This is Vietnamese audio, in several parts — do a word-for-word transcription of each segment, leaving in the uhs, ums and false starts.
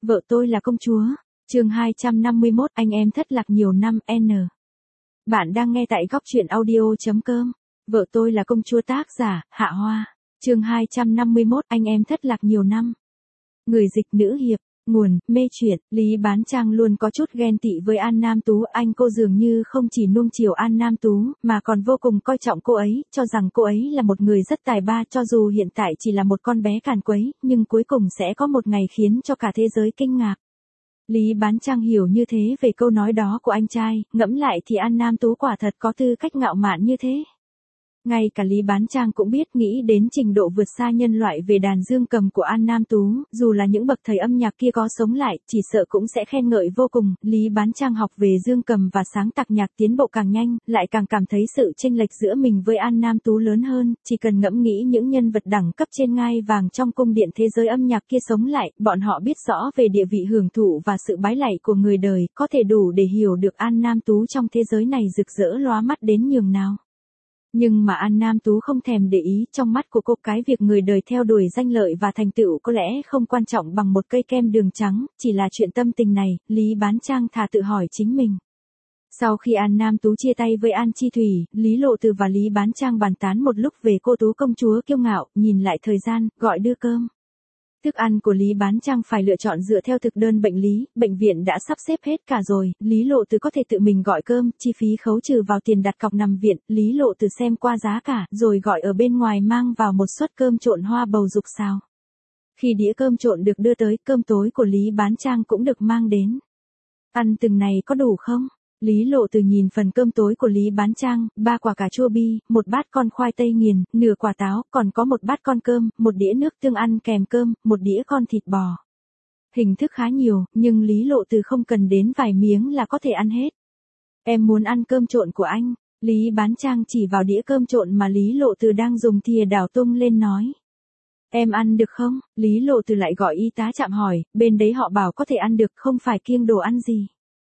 Vợ tôi là công chúa. Chương hai trăm năm mươi mốt, anh em thất lạc nhiều năm. N. Bạn đang nghe tại góc truyện audio chấm com. Vợ tôi là công chúa, tác giả Hạ Hoa. Chương hai trăm năm mươi mốt, anh em thất lạc nhiều năm. Người dịch nữ hiệp. Nguồn, mê truyện. Lý Bán Trang luôn có chút ghen tị với An Nam Tú. Anh cô dường như không chỉ nuông chiều An Nam Tú, mà còn vô cùng coi trọng cô ấy, cho rằng cô ấy là một người rất tài ba. Cho dù hiện tại chỉ là một con bé càn quấy, nhưng cuối cùng sẽ có một ngày khiến cho cả thế giới kinh ngạc. Lý Bán Trang hiểu như thế về câu nói đó của anh trai, ngẫm lại thì An Nam Tú quả thật có tư cách ngạo mạn như thế. Ngay cả Lý Bán Trang cũng biết, nghĩ đến trình độ vượt xa nhân loại về đàn dương cầm của An Nam Tú, dù là những bậc thầy âm nhạc kia có sống lại, chỉ sợ cũng sẽ khen ngợi vô cùng. Lý Bán Trang học về dương cầm và sáng tác nhạc tiến bộ càng nhanh, lại càng cảm thấy sự chênh lệch giữa mình với An Nam Tú lớn hơn. Chỉ cần ngẫm nghĩ những nhân vật đẳng cấp trên ngai vàng trong cung điện thế giới âm nhạc kia sống lại, bọn họ biết rõ về địa vị hưởng thụ và sự bái lạy của người đời, có thể đủ để hiểu được An Nam Tú trong thế giới này rực rỡ lóa mắt đến nhường nào. Nhưng mà An Nam Tú không thèm để ý, trong mắt của cô cái việc người đời theo đuổi danh lợi và thành tựu có lẽ không quan trọng bằng một cây kem đường trắng, chỉ là chuyện tâm tình này, Lý Bán Trang thà tự hỏi chính mình. Sau khi An Nam Tú chia tay với An Chi Thủy, Lý Lộ Từ và Lý Bán Trang bàn tán một lúc về cô Tú công chúa kiêu ngạo, nhìn lại thời gian, gọi đưa cơm. Thức ăn của Lý Bán Trang phải lựa chọn dựa theo thực đơn bệnh lý, bệnh viện đã sắp xếp hết cả rồi, Lý Lộ Từ có thể tự mình gọi cơm, chi phí khấu trừ vào tiền đặt cọc nằm viện. Lý Lộ Từ xem qua giá cả, rồi gọi ở bên ngoài mang vào một suất cơm trộn hoa bầu dục xào. Khi đĩa cơm trộn được đưa tới, cơm tối của Lý Bán Trang cũng được mang đến. Ăn từng này có đủ không? Lý Lộ Từ nhìn phần cơm tối của Lý Bán Trang, ba quả cà chua bi, một bát con khoai tây nghiền, nửa quả táo, còn có một bát con cơm, một đĩa nước tương ăn kèm cơm, một đĩa con thịt bò. Hình thức khá nhiều, nhưng Lý Lộ Từ không cần đến vài miếng là có thể ăn hết. Em muốn ăn cơm trộn của anh. Lý Bán Trang chỉ vào đĩa cơm trộn mà Lý Lộ Từ đang dùng thìa đảo tung lên nói. Em ăn được không? Lý Lộ Từ lại gọi y tá chạm hỏi, bên đấy họ bảo có thể ăn được, không phải kiêng đồ ăn gì.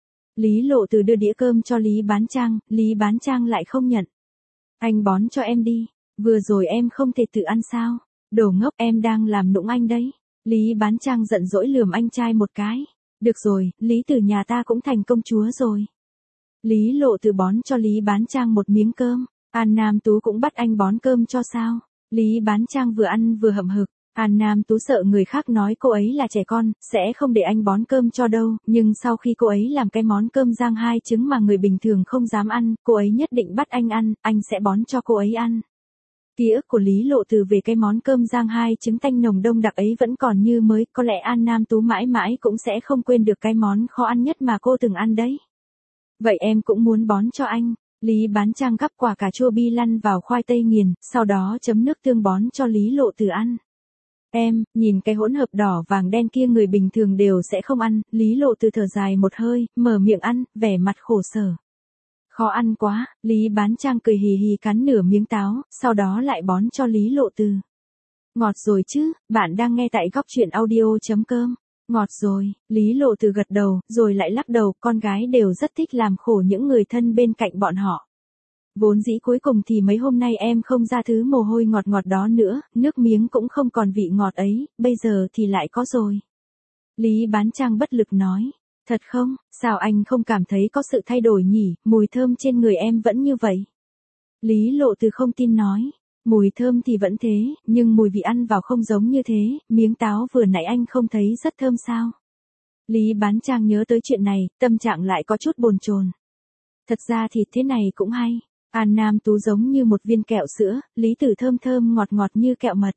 Lý Lộ Từ đưa đĩa cơm cho Lý Bán Trang, Lý Bán Trang lại không nhận. Anh bón cho em đi, vừa rồi em không thể tự ăn sao? Đồ ngốc, em đang làm nũng anh đấy. Lý Bán Trang giận dỗi lườm anh trai một cái. Được rồi, Lý Từ nhà ta cũng thành công chúa rồi. Lý Lộ Từ bón cho Lý Bán Trang một miếng cơm. An Nam Tú cũng bắt anh bón cơm cho sao? Lý Bán Trang vừa ăn vừa hậm hực. An Nam Tú sợ người khác nói cô ấy là trẻ con, sẽ không để anh bón cơm cho đâu, nhưng sau khi cô ấy làm cái món cơm rang hai trứng mà người bình thường không dám ăn, cô ấy nhất định bắt anh ăn, anh sẽ bón cho cô ấy ăn. Ký ức của Lý Lộ Từ về cái món cơm rang hai trứng tanh nồng đông đặc ấy vẫn còn như mới, có lẽ An Nam Tú mãi mãi cũng sẽ không quên được cái món khó ăn nhất mà cô từng ăn đấy. Vậy em cũng muốn bón cho anh. Lý Bán Trang gắp quả cà chua bi lăn vào khoai tây nghiền, sau đó chấm nước tương bón cho Lý Lộ Từ ăn. Em, nhìn cái hỗn hợp đỏ vàng đen kia người bình thường đều sẽ không ăn. Lý Lộ Từ thở dài một hơi, mở miệng ăn, vẻ mặt khổ sở. Khó ăn quá. Lý Bán Trang cười hì hì cắn nửa miếng táo, sau đó lại bón cho Lý Lộ Từ. Ngọt rồi chứ, bạn đang nghe tại góc truyện audio chấm com. Ngọt rồi, Lý Lộ Từ gật đầu, rồi lại lắc đầu, con gái đều rất thích làm khổ những người thân bên cạnh bọn họ. Vốn dĩ cuối cùng thì mấy hôm nay em không ra thứ mồ hôi ngọt ngọt đó nữa, nước miếng cũng không còn vị ngọt ấy, bây giờ thì lại có rồi. Lý Bán Trang bất lực nói, thật không, sao anh không cảm thấy có sự thay đổi nhỉ, mùi thơm trên người em vẫn như vậy. Lý Lộ Từ không tin nói, mùi thơm thì vẫn thế, nhưng mùi vị ăn vào không giống như thế, miếng táo vừa nãy anh không thấy rất thơm sao. Lý Bán Trang nhớ tới chuyện này, tâm trạng lại có chút bồn chồn. Thật ra thì thế này cũng hay. An Nam Tú giống như một viên kẹo sữa, Lý Tử thơm thơm ngọt ngọt như kẹo mật.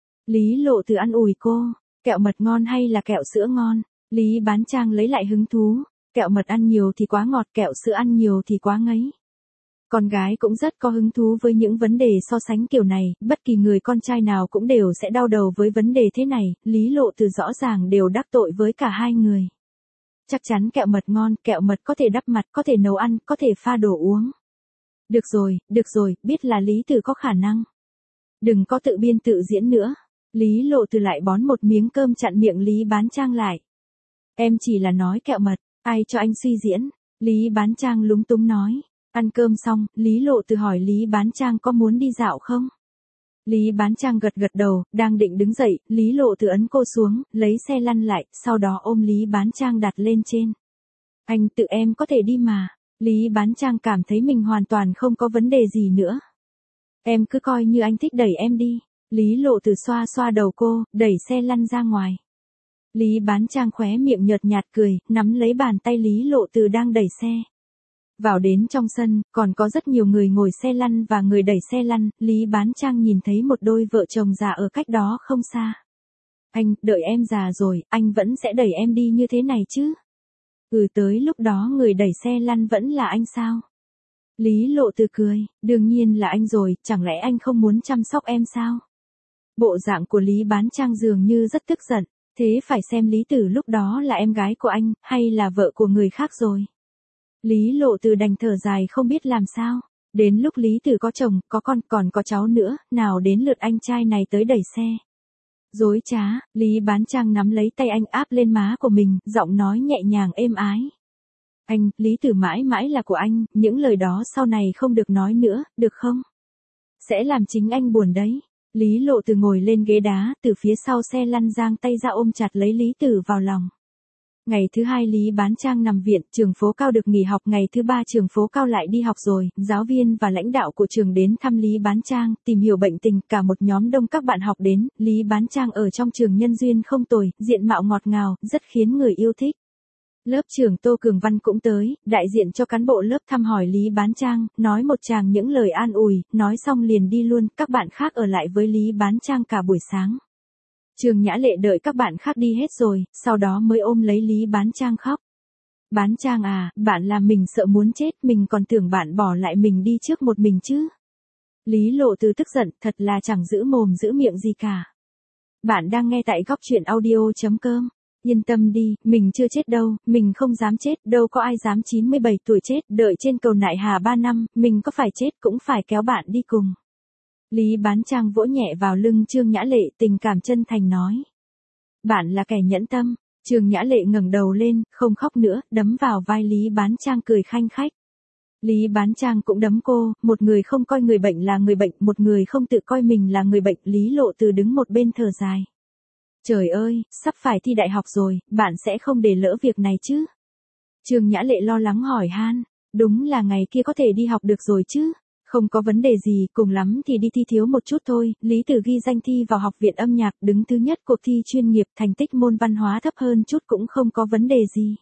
Lý Lộ Từ ăn ủi cô, kẹo mật ngon hay là kẹo sữa ngon? Lý Bán Trang lấy lại hứng thú, kẹo mật ăn nhiều thì quá ngọt, kẹo sữa ăn nhiều thì quá ngấy. Con gái cũng rất có hứng thú với những vấn đề so sánh kiểu này, bất kỳ người con trai nào cũng đều sẽ đau đầu với vấn đề thế này, Lý Lộ Từ rõ ràng đều đắc tội với cả hai người. Chắc chắn kẹo mật ngon, kẹo mật có thể đắp mặt, có thể nấu ăn, có thể pha đồ uống. Được rồi, được rồi, biết là Lý Từ có khả năng. Đừng có tự biên tự diễn nữa. Lý Lộ Từ lại bón một miếng cơm chặn miệng Lý Bán Trang lại. Em chỉ là nói kẹo mật, ai cho anh suy diễn? Lý Bán Trang lúng túng nói. Ăn cơm xong, Lý Lộ Từ hỏi Lý Bán Trang có muốn đi dạo không? Lý Bán Trang gật gật đầu, đang định đứng dậy, Lý Lộ Từ ấn cô xuống, lấy xe lăn lại, sau đó ôm Lý Bán Trang đặt lên trên. Anh tự em có thể đi mà. Lý Bán Trang cảm thấy mình hoàn toàn không có vấn đề gì nữa. Em cứ coi như anh thích đẩy em đi. Lý Lộ Từ xoa xoa đầu cô, đẩy xe lăn ra ngoài. Lý Bán Trang khóe miệng nhợt nhạt cười, nắm lấy bàn tay Lý Lộ Từ đang đẩy xe. Vào đến trong sân, còn có rất nhiều người ngồi xe lăn và người đẩy xe lăn, Lý Bán Trang nhìn thấy một đôi vợ chồng già ở cách đó không xa. Anh, đợi em già rồi, anh vẫn sẽ đẩy em đi như thế này chứ? Ừ, tới lúc đó người đẩy xe lăn vẫn là anh sao? Lý Lộ Từ cười, đương nhiên là anh rồi, chẳng lẽ anh không muốn chăm sóc em sao? Bộ dạng của Lý Bán Trang dường như rất tức giận, thế phải xem Lý Tử lúc đó là em gái của anh, hay là vợ của người khác rồi. Lý Lộ Từ đành thở dài không biết làm sao. Đến lúc Lý Tử có chồng, có con, còn có cháu nữa, nào đến lượt anh trai này tới đẩy xe. Dối trá, Lý Bán Trang nắm lấy tay anh áp lên má của mình, giọng nói nhẹ nhàng êm ái. Anh, Lý Tử mãi mãi là của anh, những lời đó sau này không được nói nữa, được không? Sẽ làm chính anh buồn đấy. Lý Lộ Từ ngồi lên ghế đá, từ phía sau xe lăn giang tay ra ôm chặt lấy Lý Tử vào lòng. Ngày thứ hai Lý Bán Trang nằm viện, trường phố cao được nghỉ học, ngày thứ ba trường phố cao lại đi học rồi, giáo viên và lãnh đạo của trường đến thăm Lý Bán Trang, tìm hiểu bệnh tình, cả một nhóm đông các bạn học đến, Lý Bán Trang ở trong trường nhân duyên không tồi, diện mạo ngọt ngào, rất khiến người yêu thích. Lớp trưởng Tô Cường Văn cũng tới, đại diện cho cán bộ lớp thăm hỏi Lý Bán Trang, nói một tràng những lời an ủi, nói xong liền đi luôn, các bạn khác ở lại với Lý Bán Trang cả buổi sáng. Trương Nhã Lệ đợi các bạn khác đi hết rồi, sau đó mới ôm lấy Lý Bán Trang khóc. Bán Trang à, bạn làm mình sợ muốn chết, mình còn tưởng bạn bỏ lại mình đi trước một mình chứ. Lý Lộ Từ tức giận, thật là chẳng giữ mồm giữ miệng gì cả. Bạn đang nghe tại góc truyện audio chấm com. Yên tâm đi, mình chưa chết đâu, mình không dám chết, đâu có ai dám chín mươi bảy tuổi chết, đợi trên cầu Nại Hà ba năm, mình có phải chết cũng phải kéo bạn đi cùng. Lý Bán Trang vỗ nhẹ vào lưng Trương Nhã Lệ, tình cảm chân thành nói. Bạn là kẻ nhẫn tâm. Trương Nhã Lệ ngẩng đầu lên, không khóc nữa, đấm vào vai Lý Bán Trang cười khanh khách. Lý Bán Trang cũng đấm cô, một người không coi người bệnh là người bệnh, một người không tự coi mình là người bệnh. Lý Lộ Từ đứng một bên thở dài. Trời ơi, sắp phải thi đại học rồi, bạn sẽ không để lỡ việc này chứ? Trương Nhã Lệ lo lắng hỏi han. Đúng là ngày kia có thể đi học được rồi chứ? Không có vấn đề gì, cùng lắm thì đi thi thiếu một chút thôi. Lý Tử ghi danh thi vào học viện âm nhạc, đứng thứ nhất cuộc thi chuyên nghiệp, thành tích môn văn hóa thấp hơn chút cũng không có vấn đề gì.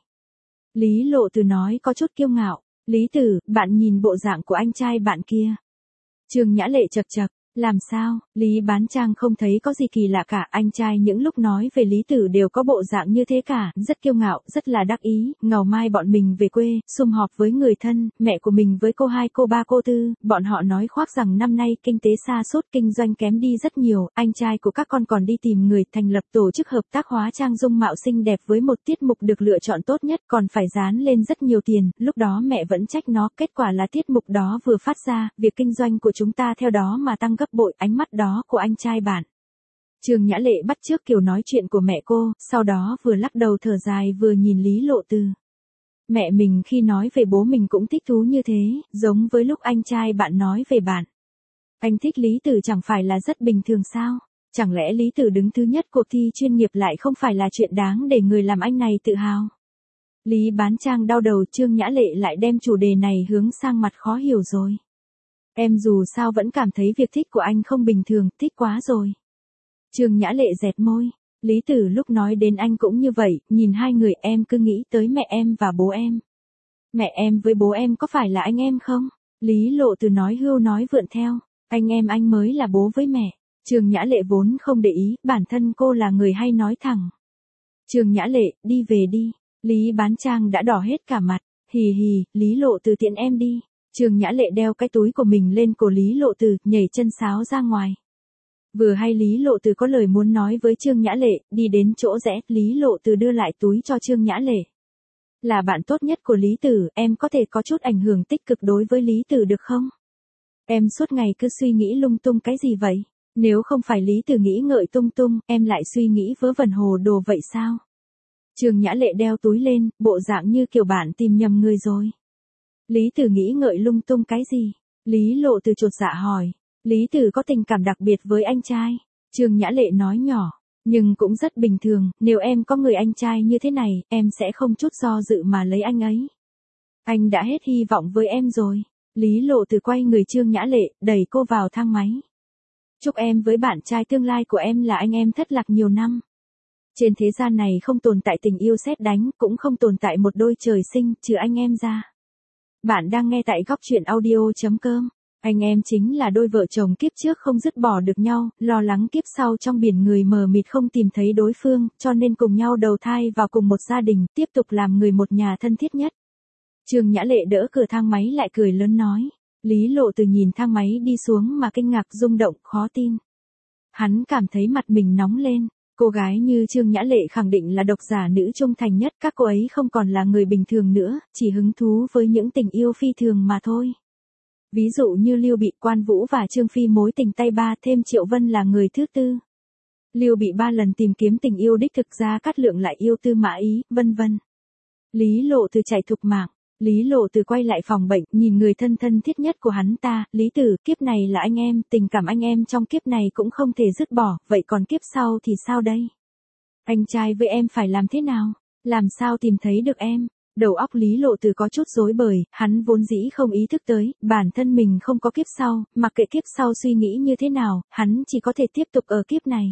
Lý Lộ Từ nói có chút kiêu ngạo. Lý Tử, bạn nhìn bộ dạng của anh trai bạn kia. Trương Nhã Lệ chật chật. Làm sao? Lý Bán Trang không thấy có gì kỳ lạ cả, anh trai những lúc nói về Lý Tử đều có bộ dạng như thế cả, rất kiêu ngạo, rất là đắc ý, ngầu mai bọn mình về quê, sum họp với người thân, mẹ của mình với cô hai cô ba cô tư, bọn họ nói khoác rằng năm nay kinh tế sa sút, kinh doanh kém đi rất nhiều, anh trai của các con còn đi tìm người thành lập tổ chức hợp tác hóa trang dung mạo xinh đẹp với một tiết mục được lựa chọn tốt nhất, còn phải dán lên rất nhiều tiền, lúc đó mẹ vẫn trách nó, kết quả là tiết mục đó vừa phát ra, việc kinh doanh của chúng ta theo đó mà tăng gấp bội. Ánh mắt đó của anh trai bạn. Trương Nhã Lệ bắt chước kiểu nói chuyện của mẹ cô, sau đó vừa lắc đầu thở dài vừa nhìn Lý Lộ Từ. Mẹ mình khi nói về bố mình cũng thích thú như thế, giống với lúc anh trai bạn nói về bạn. Anh thích Lý Tử chẳng phải là rất bình thường sao? Chẳng lẽ Lý Tử đứng thứ nhất cuộc thi chuyên nghiệp lại không phải là chuyện đáng để người làm anh này tự hào? Lý Bán Trang đau đầu, Trương Nhã Lệ lại đem chủ đề này hướng sang mặt khó hiểu rồi. Em dù sao vẫn cảm thấy việc thích của anh không bình thường, thích quá rồi. Trương Nhã Lệ dẹt môi. Lý Tử lúc nói đến anh cũng như vậy, nhìn hai người em cứ nghĩ tới mẹ em và bố em. Mẹ em với bố em có phải là anh em không? Lý Lộ Từ nói hưu nói vượn theo. Anh em anh mới là bố với mẹ. Trương Nhã Lệ vốn không để ý, bản thân cô là người hay nói thẳng. Trương Nhã Lệ, đi về đi. Lý Bán Trang đã đỏ hết cả mặt. Hì hì, Lý Lộ Từ tiện em đi. Trương Nhã Lệ đeo cái túi của mình lên cổ Lý Lộ Từ, nhảy chân sáo ra ngoài. Vừa hay Lý Lộ Từ có lời muốn nói với Trương Nhã Lệ, đi đến chỗ rẽ, Lý Lộ Từ đưa lại túi cho Trương Nhã Lệ. Là bạn tốt nhất của Lý Tử, em có thể có chút ảnh hưởng tích cực đối với Lý Tử được không? Em suốt ngày cứ suy nghĩ lung tung cái gì vậy? Nếu không phải Lý Tử nghĩ ngợi tung tung, em lại suy nghĩ vớ vẩn hồ đồ vậy sao? Trương Nhã Lệ đeo túi lên, bộ dạng như kiểu bạn tìm nhầm người rồi. Lý Tử nghĩ ngợi lung tung cái gì? Lý Lộ Từ chột dạ hỏi. Lý Tử có tình cảm đặc biệt với anh trai. Trương Nhã Lệ nói nhỏ, nhưng cũng rất bình thường, nếu em có người anh trai như thế này, em sẽ không chút do dự mà lấy anh ấy. Anh đã hết hy vọng với em rồi. Lý Lộ Từ quay người Trương Nhã Lệ, đẩy cô vào thang máy. Chúc em với bạn trai tương lai của em là anh em thất lạc nhiều năm. Trên thế gian này không tồn tại tình yêu sét đánh, cũng không tồn tại một đôi trời sinh, trừ anh em ra. Bạn đang nghe tại góc truyện audio chấm com. Anh em chính là đôi vợ chồng kiếp trước không dứt bỏ được nhau, lo lắng kiếp sau trong biển người mờ mịt không tìm thấy đối phương, cho nên cùng nhau đầu thai vào cùng một gia đình, tiếp tục làm người một nhà thân thiết nhất. Trương Nhã Lệ đỡ cửa thang máy lại cười lớn nói. Lý Lộ Từ nhìn thang máy đi xuống mà kinh ngạc rung động, khó tin. Hắn cảm thấy mặt mình nóng lên. Cô gái như Trương Nhã Lệ khẳng định là độc giả nữ trung thành nhất, các cô ấy không còn là người bình thường nữa, chỉ hứng thú với những tình yêu phi thường mà thôi. Ví dụ như Lưu Bị, Quan Vũ và Trương Phi mối tình tay ba, thêm Triệu Vân là người thứ tư. Lưu Bị ba lần tìm kiếm tình yêu đích thực, ra Cát Lượng lại yêu Tư Mã Ý, vân vân. Lý Lộ Từ chạy thục mạng. Lý Lộ Từ quay lại phòng bệnh, nhìn người thân thân thiết nhất của hắn ta, Lý Tử, kiếp này là anh em, tình cảm anh em trong kiếp này cũng không thể dứt bỏ, vậy còn kiếp sau thì sao đây? Anh trai với em phải làm thế nào? Làm sao tìm thấy được em? Đầu óc Lý Lộ Từ có chút rối bời, hắn vốn dĩ không ý thức tới, bản thân mình không có kiếp sau, mặc kệ kiếp sau suy nghĩ như thế nào, hắn chỉ có thể tiếp tục ở kiếp này.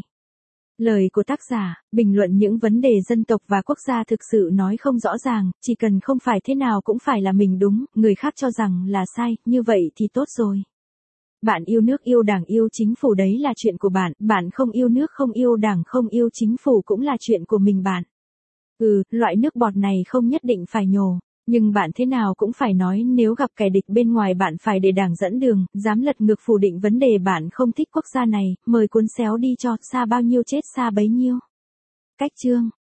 Lời của tác giả, bình luận những vấn đề dân tộc và quốc gia thực sự nói không rõ ràng, chỉ cần không phải thế nào cũng phải là mình đúng, người khác cho rằng là sai, như vậy thì tốt rồi. Bạn yêu nước yêu đảng yêu chính phủ đấy là chuyện của bạn, bạn không yêu nước không yêu đảng không yêu chính phủ cũng là chuyện của mình bạn. Ừ, loại nước bọt này không nhất định phải nhổ. Nhưng bạn thế nào cũng phải nói, nếu gặp kẻ địch bên ngoài bạn phải để đảng dẫn đường, dám lật ngược phủ định vấn đề bạn không thích quốc gia này, mời cuốn xéo đi cho, xa bao nhiêu chết xa bấy nhiêu. Cách chương